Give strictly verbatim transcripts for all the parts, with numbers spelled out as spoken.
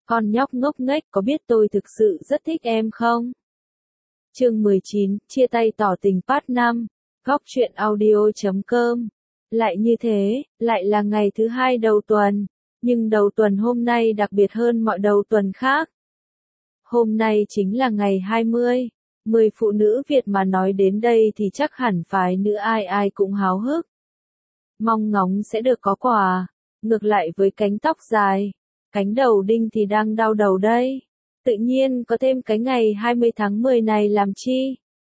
Con nhóc ngốc nghếch có biết tôi thực sự rất thích em không? Chương mười chín, chia tay tỏ tình part năm, góc truyện audio chấm com. Lại như thế, lại là ngày thứ hai đầu tuần, nhưng đầu tuần hôm nay đặc biệt hơn mọi đầu tuần khác. Hôm nay chính là ngày hai mươi, mười phụ nữ Việt mà nói đến đây thì chắc hẳn phái nữ ai ai cũng háo hức. Mong ngóng sẽ được có quà, ngược lại với cánh tóc dài, cánh đầu đinh thì đang đau đầu đây. Tự nhiên có thêm cái ngày hai mươi tháng mười này làm chi?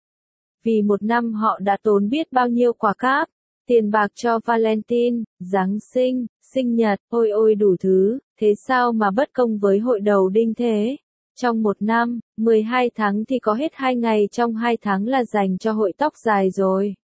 Vì một năm họ đã tốn biết bao nhiêu quà cáp, tiền bạc cho Valentine, Giáng sinh, sinh nhật, ôi ôi đủ thứ, thế sao mà bất công với hội đầu đinh thế? Trong một năm, mười hai tháng thì có hết hai ngày trong hai tháng là dành cho hội tóc dài rồi.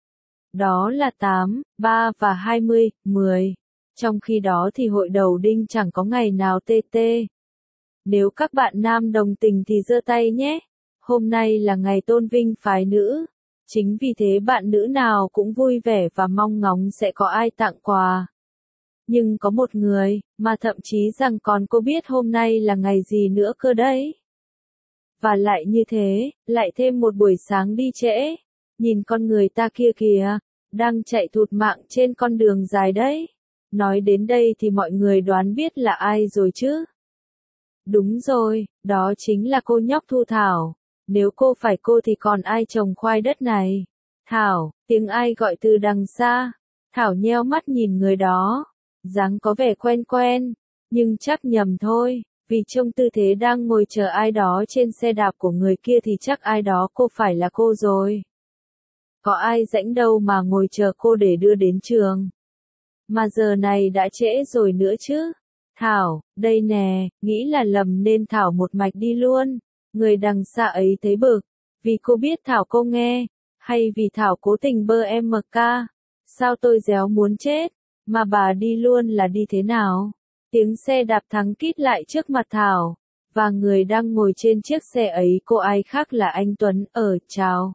Đó là tám, ba và hai mươi, mười. Trong khi đó thì hội đầu đinh chẳng có ngày nào tê tê. Nếu các bạn nam đồng tình thì giơ tay nhé. Hôm nay là ngày tôn vinh phái nữ. Chính vì thế bạn nữ nào cũng vui vẻ và mong ngóng sẽ có ai tặng quà. Nhưng có một người, mà thậm chí rằng còn cô biết hôm nay là ngày gì nữa cơ đấy. Và lại như thế, lại thêm một buổi sáng đi trễ. Nhìn con người ta kia kìa, đang chạy thụt mạng trên con đường dài đấy. Nói đến đây thì mọi người đoán biết là ai rồi chứ? Đúng rồi, đó chính là cô nhóc Thu Thảo. Nếu cô phải cô thì còn ai trồng khoai đất này? Thảo, tiếng ai gọi từ đằng xa. Thảo nheo mắt nhìn người đó. Dáng có vẻ quen quen, nhưng chắc nhầm thôi, vì trông tư thế đang ngồi chờ ai đó trên xe đạp của người kia thì chắc ai đó cô phải là cô rồi. Có ai rảnh đâu mà ngồi chờ cô để đưa đến trường. Mà giờ này đã trễ rồi nữa chứ. Thảo, đây nè, nghĩ là lầm nên Thảo một mạch đi luôn. Người đằng xa ấy thấy bực, vì cô biết Thảo cô nghe, hay vì Thảo cố tình bơ em mờ ca. Sao tôi réo muốn chết, mà bà đi luôn là đi thế nào? Tiếng xe đạp thắng kít lại trước mặt Thảo, và người đang ngồi trên chiếc xe ấy cô ai khác là anh Tuấn. Ở chào.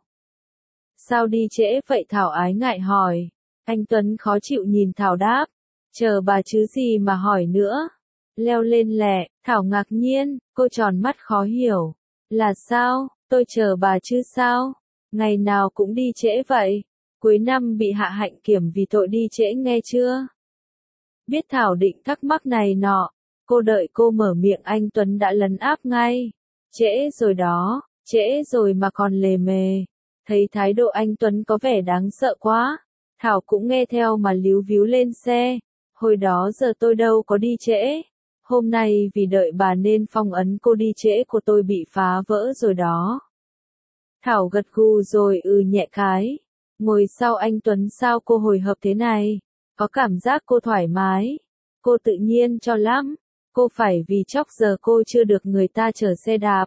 Sao đi trễ vậy Thảo ái ngại hỏi. Anh Tuấn khó chịu nhìn Thảo đáp. Chờ bà chứ gì mà hỏi nữa. Leo lên lẹ, Thảo ngạc nhiên, cô tròn mắt khó hiểu. Là sao, tôi chờ bà chứ sao? Ngày nào cũng đi trễ vậy. Cuối năm bị hạ hạnh kiểm vì tội đi trễ nghe chưa? Biết Thảo định thắc mắc này nọ, cô đợi cô mở miệng anh Tuấn đã lấn áp ngay. Trễ rồi đó, trễ rồi mà còn lề mề. Thấy thái độ anh Tuấn có vẻ đáng sợ quá. Thảo cũng nghe theo mà líu víu lên xe. Hồi đó giờ tôi đâu có đi trễ. Hôm nay vì đợi bà nên phong ấn cô đi trễ của tôi bị phá vỡ rồi đó. Thảo gật gù rồi ừ nhẹ cái. Ngồi sau anh Tuấn sao cô hồi hộp thế này? Có cảm giác cô thoải mái. Cô tự nhiên cho lắm. Cô phải vì chốc giờ cô chưa được người ta chở xe đạp.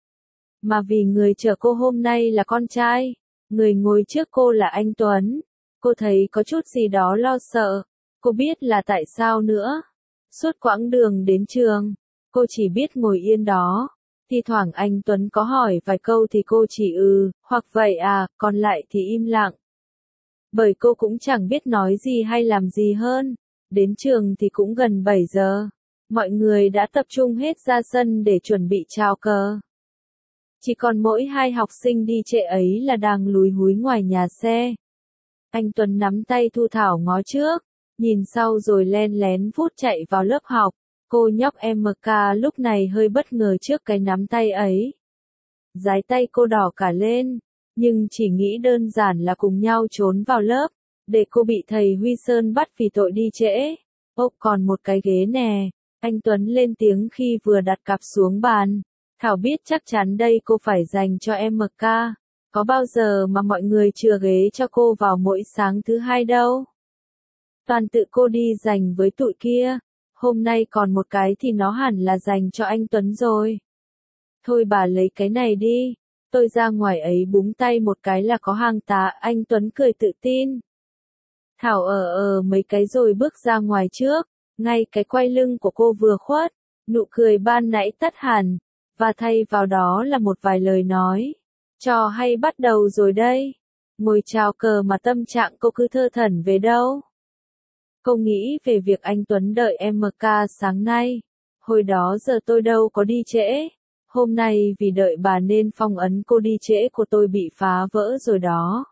Mà vì người chở cô hôm nay là con trai. Người ngồi trước cô là anh Tuấn. Cô thấy có chút gì đó lo sợ. Cô biết là tại sao nữa. Suốt quãng đường đến trường, cô chỉ biết ngồi yên đó. Thi thoảng anh Tuấn có hỏi vài câu thì cô chỉ ừ, hoặc vậy à, còn lại thì im lặng. Bởi cô cũng chẳng biết nói gì hay làm gì hơn. Đến trường thì cũng gần bảy giờ. Mọi người đã tập trung hết ra sân để chuẩn bị chào cờ. Chỉ còn mỗi hai học sinh đi trễ ấy là đang lúi húi ngoài nhà xe. Anh Tuấn nắm tay Thu Thảo ngó trước, nhìn sau rồi len lén vút chạy vào lớp học. Cô nhóc em ca lúc này hơi bất ngờ trước cái nắm tay ấy. Dái tay cô đỏ cả lên, nhưng chỉ nghĩ đơn giản là cùng nhau trốn vào lớp, để cô bị thầy Huy Sơn bắt vì tội đi trễ. Ốc còn một cái ghế nè, anh Tuấn lên tiếng khi vừa đặt cặp xuống bàn. Thảo biết chắc chắn đây cô phải dành cho em ca. Có bao giờ mà mọi người chừa ghế cho cô vào mỗi sáng thứ hai đâu. Toàn tự cô đi dành với tụi kia. Hôm nay còn một cái thì nó hẳn là dành cho anh Tuấn rồi. Thôi bà lấy cái này đi. Tôi ra ngoài ấy búng tay một cái là có hàng tá. Anh Tuấn cười tự tin. Thảo ở ờ mấy cái rồi bước ra ngoài trước. Ngay cái quay lưng của cô vừa khuất. Nụ cười ban nãy tắt hẳn. Và thay vào đó là một vài lời nói. Trò hay bắt đầu rồi đây. Ngồi chào cờ mà tâm trạng cô cứ thơ thẩn về đâu. Cô nghĩ về việc anh Tuấn đợi em ca sáng nay. Hồi đó giờ tôi đâu có đi trễ. Hôm nay vì đợi bà nên phong ấn cô đi trễ của tôi bị phá vỡ rồi đó.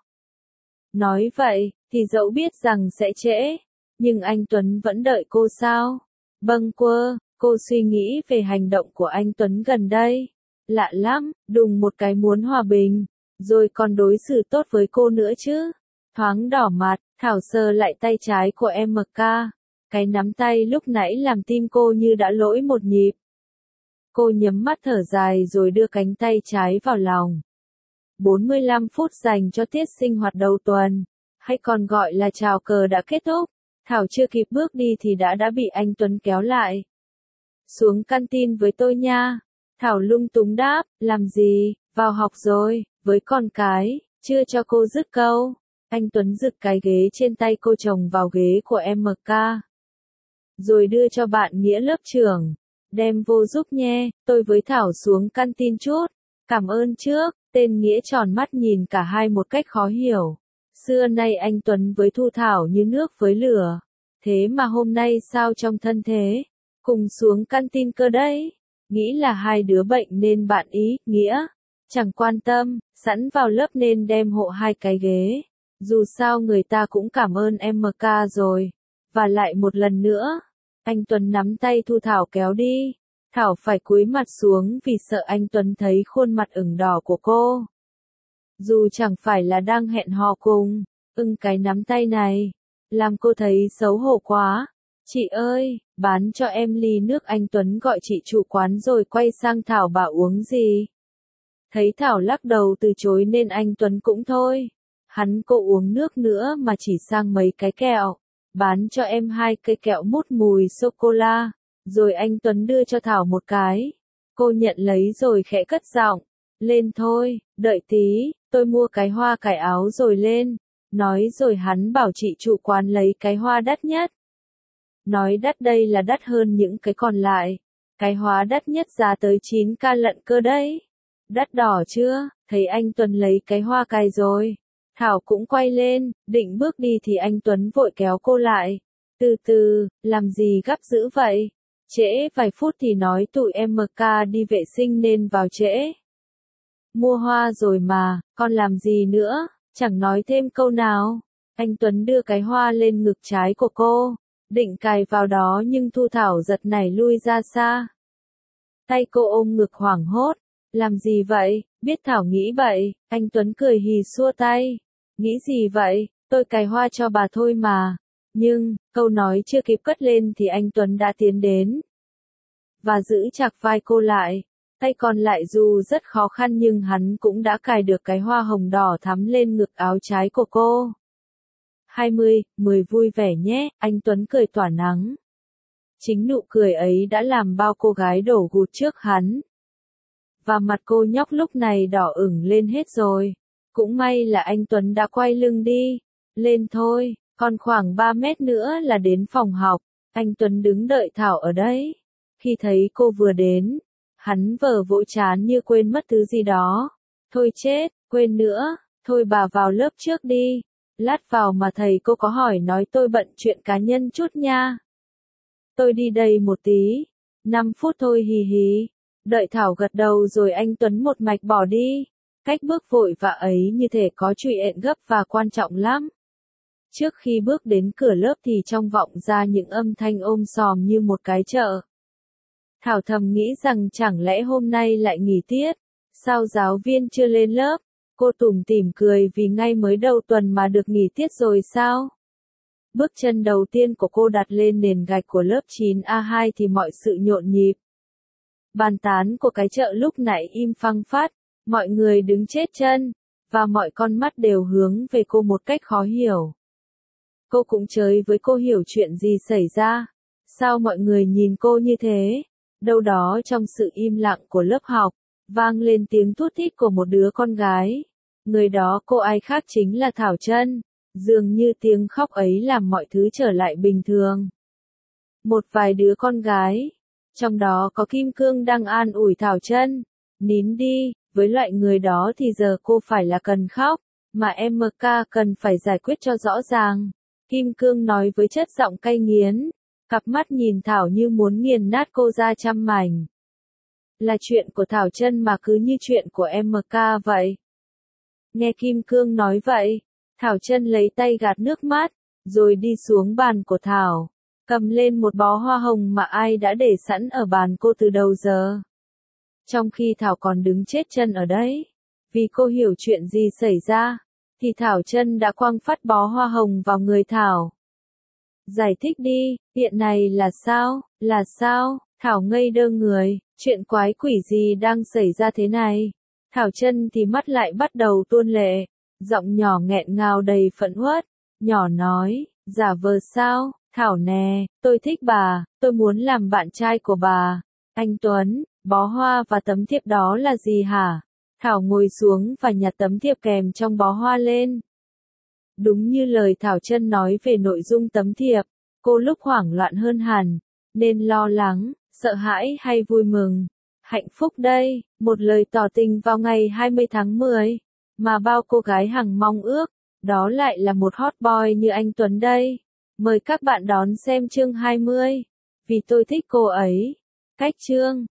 Nói vậy, thì dẫu biết rằng sẽ trễ, nhưng anh Tuấn vẫn đợi cô sao? Bâng quơ, cô suy nghĩ về hành động của anh Tuấn gần đây. Lạ lắm, đùng một cái muốn hòa bình, rồi còn đối xử tốt với cô nữa chứ. Thoáng đỏ mặt, Thảo sờ lại tay trái của em ca. Cái nắm tay lúc nãy làm tim cô như đã lỗi một nhịp. Cô nhắm mắt thở dài rồi đưa cánh tay trái vào lòng. bốn mươi lăm phút dành cho tiết sinh hoạt đầu tuần, hay còn gọi là chào cờ đã kết thúc. Thảo chưa kịp bước đi thì đã đã bị anh Tuấn kéo lại. Xuống canteen với tôi nha. Thảo lung túng đáp, làm gì, vào học rồi, với con cái, chưa cho cô dứt câu. Anh Tuấn giựt cái ghế trên tay cô chồng vào ghế của em ca. Rồi đưa cho bạn Nghĩa lớp trưởng. Đem vô giúp nhé, tôi với Thảo xuống canteen chút. Cảm ơn trước, tên Nghĩa tròn mắt nhìn cả hai một cách khó hiểu. Xưa nay anh Tuấn với Thu Thảo như nước với lửa. Thế mà hôm nay sao trong thân thế? Cùng xuống canteen cơ đấy. Nghĩ là hai đứa bệnh nên bạn ý, Nghĩa. Chẳng quan tâm, sẵn vào lớp nên đem hộ hai cái ghế. Dù sao người ta cũng cảm ơn em ca rồi. Và lại một lần nữa, anh Tuấn nắm tay Thu Thảo kéo đi. Thảo phải cúi mặt xuống vì sợ anh Tuấn thấy khuôn mặt ửng đỏ của cô. Dù chẳng phải là đang hẹn hò cùng, ưng cái nắm tay này, làm cô thấy xấu hổ quá. Chị ơi, bán cho em ly nước, anh Tuấn gọi chị chủ quán rồi quay sang Thảo bảo uống gì. Thấy Thảo lắc đầu từ chối nên anh Tuấn cũng thôi. Hắn cô uống nước nữa mà chỉ sang mấy cái kẹo. Bán cho em hai cây kẹo mút mùi sô-cô-la. Rồi anh Tuấn đưa cho Thảo một cái. Cô nhận lấy rồi khẽ cất giọng. Lên thôi, đợi tí, tôi mua cái hoa cải áo rồi lên. Nói rồi hắn bảo chị chủ quán lấy cái hoa đắt nhất. Nói đắt đây là đắt hơn những cái còn lại. Cái hoa đắt nhất giá tới chín ca lận cơ đấy. Đắt đỏ chưa? Thấy anh Tuấn lấy cái hoa cài rồi. Thảo cũng quay lên, định bước đi thì anh Tuấn vội kéo cô lại. Từ từ, làm gì gấp dữ vậy? Trễ vài phút thì nói tụi em ca đi vệ sinh nên vào trễ. Mua hoa rồi mà, con làm gì nữa? Chẳng nói thêm câu nào. Anh Tuấn đưa cái hoa lên ngực trái của cô, định cài vào đó nhưng Thu Thảo giật nảy lui ra xa. Tay cô ôm ngực hoảng hốt. Làm gì vậy? Biết Thảo nghĩ vậy, anh Tuấn cười hì xua tay. Nghĩ gì vậy? Tôi cài hoa cho bà thôi mà. Nhưng, câu nói chưa kịp cất lên thì anh Tuấn đã tiến đến. Và giữ chặt vai cô lại. Tay còn lại dù rất khó khăn nhưng hắn cũng đã cài được cái hoa hồng đỏ thắm lên ngực áo trái của cô. hai mươi, mười vui vẻ nhé, anh Tuấn cười tỏa nắng. Chính nụ cười ấy đã làm bao cô gái đổ gục trước hắn. Và mặt cô nhóc lúc này đỏ ửng lên hết rồi. Cũng may là anh Tuấn đã quay lưng đi. Lên thôi, còn khoảng ba mét nữa là đến phòng học. Anh Tuấn đứng đợi Thảo ở đấy. Khi thấy cô vừa đến, hắn vờ vỗ chán như quên mất thứ gì đó. Thôi chết, quên nữa, thôi bà vào lớp trước đi. Lát vào mà thầy cô có hỏi nói tôi bận chuyện cá nhân chút nha. Tôi đi đây một tí. năm phút thôi hì hì. Đợi Thảo gật đầu rồi anh Tuấn một mạch bỏ đi. Cách bước vội vã ấy như thể có chuyện gấp và quan trọng lắm. Trước khi bước đến cửa lớp thì trong vọng ra những âm thanh ôm sòm như một cái chợ. Thảo thầm nghĩ rằng chẳng lẽ hôm nay lại nghỉ tiết, sao giáo viên chưa lên lớp? Cô tủm tỉm cười vì ngay mới đầu tuần mà được nghỉ tiết rồi sao? Bước chân đầu tiên của cô đặt lên nền gạch của lớp chín A hai thì mọi sự nhộn nhịp. Bàn tán của cái chợ lúc nãy im phăng phát, mọi người đứng chết chân, và mọi con mắt đều hướng về cô một cách khó hiểu. Cô cũng chơi với cô hiểu chuyện gì xảy ra. Sao mọi người nhìn cô như thế? Đâu đó trong sự im lặng của lớp học, vang lên tiếng thút thít của một đứa con gái. Người đó cô ai khác chính là Thảo Trân. Dường như tiếng khóc ấy làm mọi thứ trở lại bình thường. Một vài đứa con gái, trong đó có Kim Cương đang an ủi Thảo Trân. Nín đi, với loại người đó thì giờ cô phải là cần khóc, mà em ca cần phải giải quyết cho rõ ràng. Kim Cương nói với chất giọng cay nghiến. cặp mắt nhìn Thảo như muốn nghiền nát cô ra trăm mảnh. Là chuyện của Thảo Chân mà cứ như chuyện của em ca vậy. Nghe Kim Cương nói vậy, Thảo Chân lấy tay gạt nước mắt, rồi đi xuống bàn của Thảo, cầm lên một bó hoa hồng mà ai đã để sẵn ở bàn cô từ đầu giờ. Trong khi Thảo còn đứng chết chân ở đấy, vì cô hiểu chuyện gì xảy ra, thì Thảo Chân đã quăng phát bó hoa hồng vào người Thảo. Giải thích đi, hiện này là sao, là sao? Thảo ngây đơ người, chuyện quái quỷ gì đang xảy ra thế này? Thảo Chân thì mắt lại bắt đầu tuôn lệ, giọng nhỏ nghẹn ngào đầy phẫn uất, nhỏ nói, giả vờ sao, Thảo nè, tôi thích bà, tôi muốn làm bạn trai của bà. Anh Tuấn, bó hoa và tấm thiệp đó là gì hả? Thảo ngồi xuống và nhặt tấm thiệp kèm trong bó hoa lên. Đúng như lời Thảo Chân nói về nội dung tấm thiệp, cô lúc hoảng loạn hơn hẳn, nên lo lắng, sợ hãi hay vui mừng. Hạnh phúc đây, một lời tỏ tình vào ngày hai mươi tháng mười, mà bao cô gái hằng mong ước, đó lại là một hot boy như anh Tuấn đây. Mời các bạn đón xem chương hai mươi, vì tôi thích cô ấy. Cách chương